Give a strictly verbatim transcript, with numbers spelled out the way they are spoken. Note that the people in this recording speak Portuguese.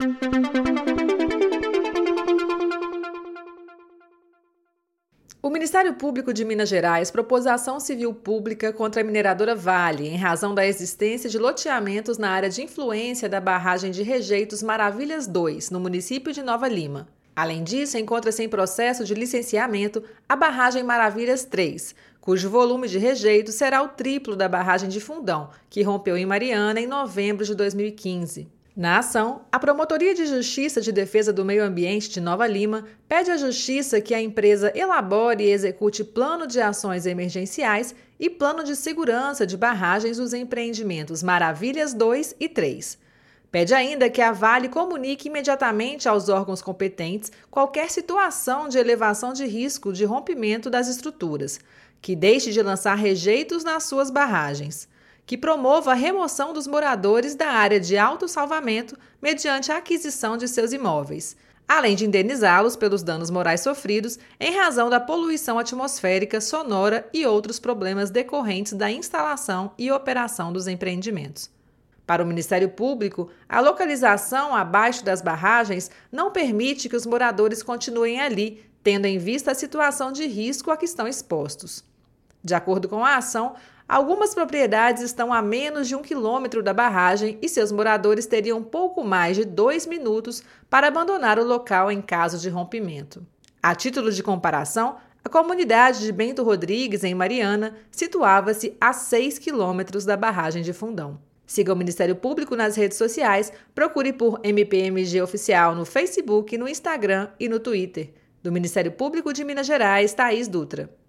O Ministério Público de Minas Gerais propôs ação civil pública contra a mineradora Vale em razão da existência de loteamentos na área de influência da barragem de rejeitos Maravilhas dois, no município de Nova Lima. Além disso, encontra-se em processo de licenciamento a barragem Maravilhas três, cujo volume de rejeito será o triplo da barragem de Fundão, que rompeu em Mariana em novembro de dois mil e quinze. Na ação, a Promotoria de Justiça de Defesa do Meio Ambiente de Nova Lima pede à Justiça que a empresa elabore e execute plano de ações emergenciais e plano de segurança de barragens dos empreendimentos Maravilhas dois e três. Pede ainda que a Vale comunique imediatamente aos órgãos competentes qualquer situação de elevação de risco de rompimento das estruturas, que deixe de lançar rejeitos nas suas barragens, que promova a remoção dos moradores da área de autossalvamento mediante a aquisição de seus imóveis, além de indenizá-los pelos danos morais sofridos em razão da poluição atmosférica, sonora e outros problemas decorrentes da instalação e operação dos empreendimentos. Para o Ministério Público, a localização abaixo das barragens não permite que os moradores continuem ali, tendo em vista a situação de risco a que estão expostos. De acordo com a ação, algumas propriedades estão a menos de um quilômetro da barragem e seus moradores teriam pouco mais de dois minutos para abandonar o local em caso de rompimento. A título de comparação, a comunidade de Bento Rodrigues, em Mariana, situava-se a seis quilômetros da barragem de Fundão. Siga o Ministério Público nas redes sociais, procure por M P M G Oficial no Facebook, no Instagram e no Twitter. Do Ministério Público de Minas Gerais, Thaís Dutra.